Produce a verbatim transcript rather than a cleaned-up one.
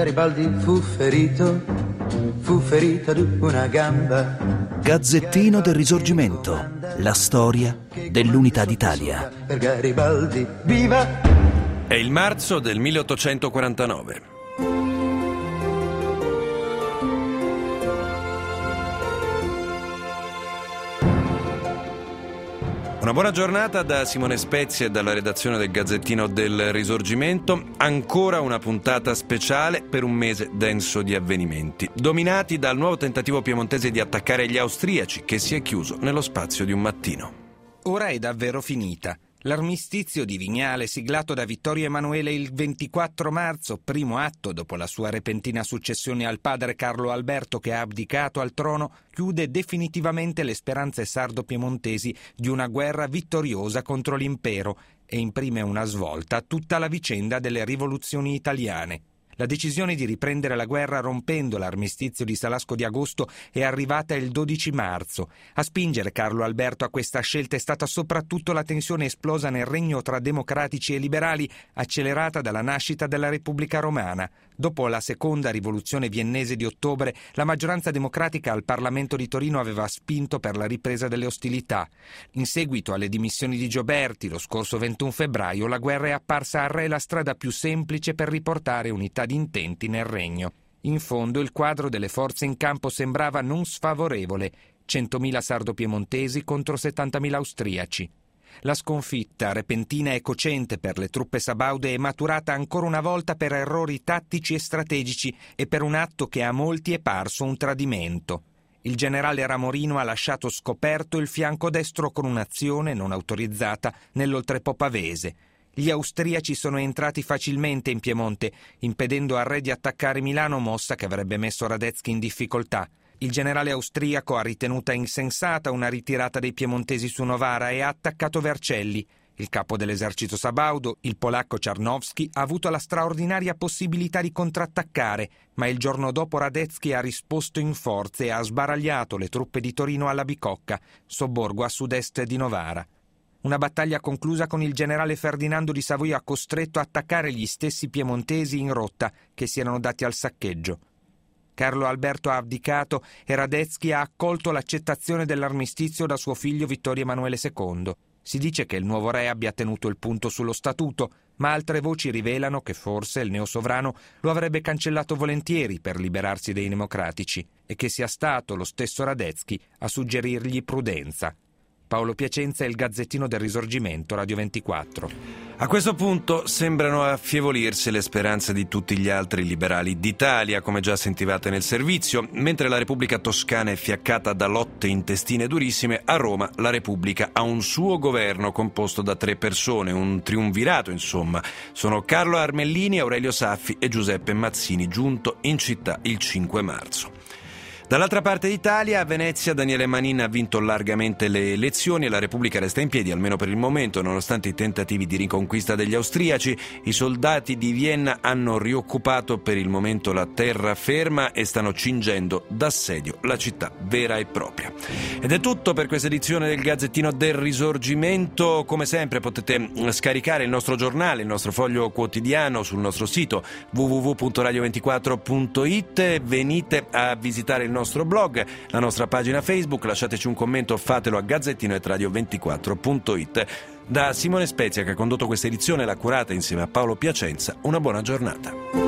Garibaldi fu ferito, fu ferito ad una gamba. Gazzettino del Risorgimento, la storia dell'Unità d'Italia. Per Garibaldi, viva! È il marzo del milleottocentoquarantanove. Una buona giornata da Simone Spezia e dalla redazione del Gazzettino del Risorgimento. Ancora una puntata speciale per un mese denso di avvenimenti, dominati dal nuovo tentativo piemontese di attaccare gli austriaci, che si è chiuso nello spazio di un mattino. Ora è davvero finita. L'armistizio di Vignale, siglato da Vittorio Emanuele il ventiquattro marzo, primo atto dopo la sua repentina successione al padre Carlo Alberto che ha abdicato al trono, chiude definitivamente le speranze sardo-piemontesi di una guerra vittoriosa contro l'impero e imprime una svolta a tutta la vicenda delle rivoluzioni italiane. La decisione di riprendere la guerra rompendo l'armistizio di Salasco di agosto è arrivata il dodici marzo. A spingere Carlo Alberto a questa scelta è stata soprattutto la tensione esplosa nel regno tra democratici e liberali, accelerata dalla nascita della Repubblica Romana. Dopo la seconda rivoluzione viennese di ottobre, la maggioranza democratica al Parlamento di Torino aveva spinto per la ripresa delle ostilità. In seguito alle dimissioni di Gioberti, lo scorso ventuno febbraio, la guerra è apparsa al re la strada più semplice per riportare unità di intenti nel regno. In fondo il quadro delle forze in campo sembrava non sfavorevole: centomila sardo-piemontesi contro settantamila austriaci. La sconfitta, repentina e cocente per le truppe sabaude, è maturata ancora una volta per errori tattici e strategici e per un atto che a molti è parso un tradimento. Il generale Ramorino ha lasciato scoperto il fianco destro con un'azione non autorizzata nell'oltrepo pavese. Gli austriaci sono entrati facilmente in Piemonte, impedendo al re di attaccare Milano, mossa che avrebbe messo Radetzky in difficoltà. Il generale austriaco ha ritenuta insensata una ritirata dei piemontesi su Novara e ha attaccato Vercelli. Il capo dell'esercito sabaudo, il polacco Czarnowski, ha avuto la straordinaria possibilità di contrattaccare, ma il giorno dopo Radetzky ha risposto in forze e ha sbaragliato le truppe di Torino alla Bicocca, sobborgo a sud-est di Novara. Una battaglia conclusa con il generale Ferdinando di Savoia costretto a attaccare gli stessi piemontesi in rotta che si erano dati al saccheggio. Carlo Alberto ha abdicato e Radetzky ha accolto l'accettazione dell'armistizio da suo figlio Vittorio Emanuele secondo. Si dice che il nuovo re abbia tenuto il punto sullo statuto, ma altre voci rivelano che forse il neosovrano lo avrebbe cancellato volentieri per liberarsi dei democratici e che sia stato lo stesso Radetzky a suggerirgli prudenza. Paolo Piacenza, il Gazzettino del Risorgimento, Radio ventiquattro. A questo punto sembrano affievolirsi le speranze di tutti gli altri liberali d'Italia, come già sentivate nel servizio. Mentre la Repubblica Toscana è fiaccata da lotte intestine durissime, a Roma la Repubblica ha un suo governo composto da tre persone, un triumvirato insomma. Sono Carlo Armellini, Aurelio Saffi e Giuseppe Mazzini, giunto in città il cinque marzo. Dall'altra parte d'Italia, a Venezia, Daniele Manin ha vinto largamente le elezioni e la Repubblica resta in piedi, almeno per il momento, nonostante i tentativi di riconquista degli austriaci. I soldati di Vienna hanno rioccupato per il momento la terraferma e stanno cingendo d'assedio la città vera e propria. Ed è tutto per questa edizione del Gazzettino del Risorgimento. Come sempre potete scaricare il nostro giornale, il nostro foglio quotidiano sul nostro sito w w w punto radio ventiquattro punto i t. Venite a visitare il nostro blog, la nostra pagina Facebook, lasciateci un commento, fatelo a gazzettino chiocciola radio ventiquattro punto i t. Da Simone Spezia, che ha condotto questa edizione, l'ha curata insieme a Paolo Piacenza, una buona giornata.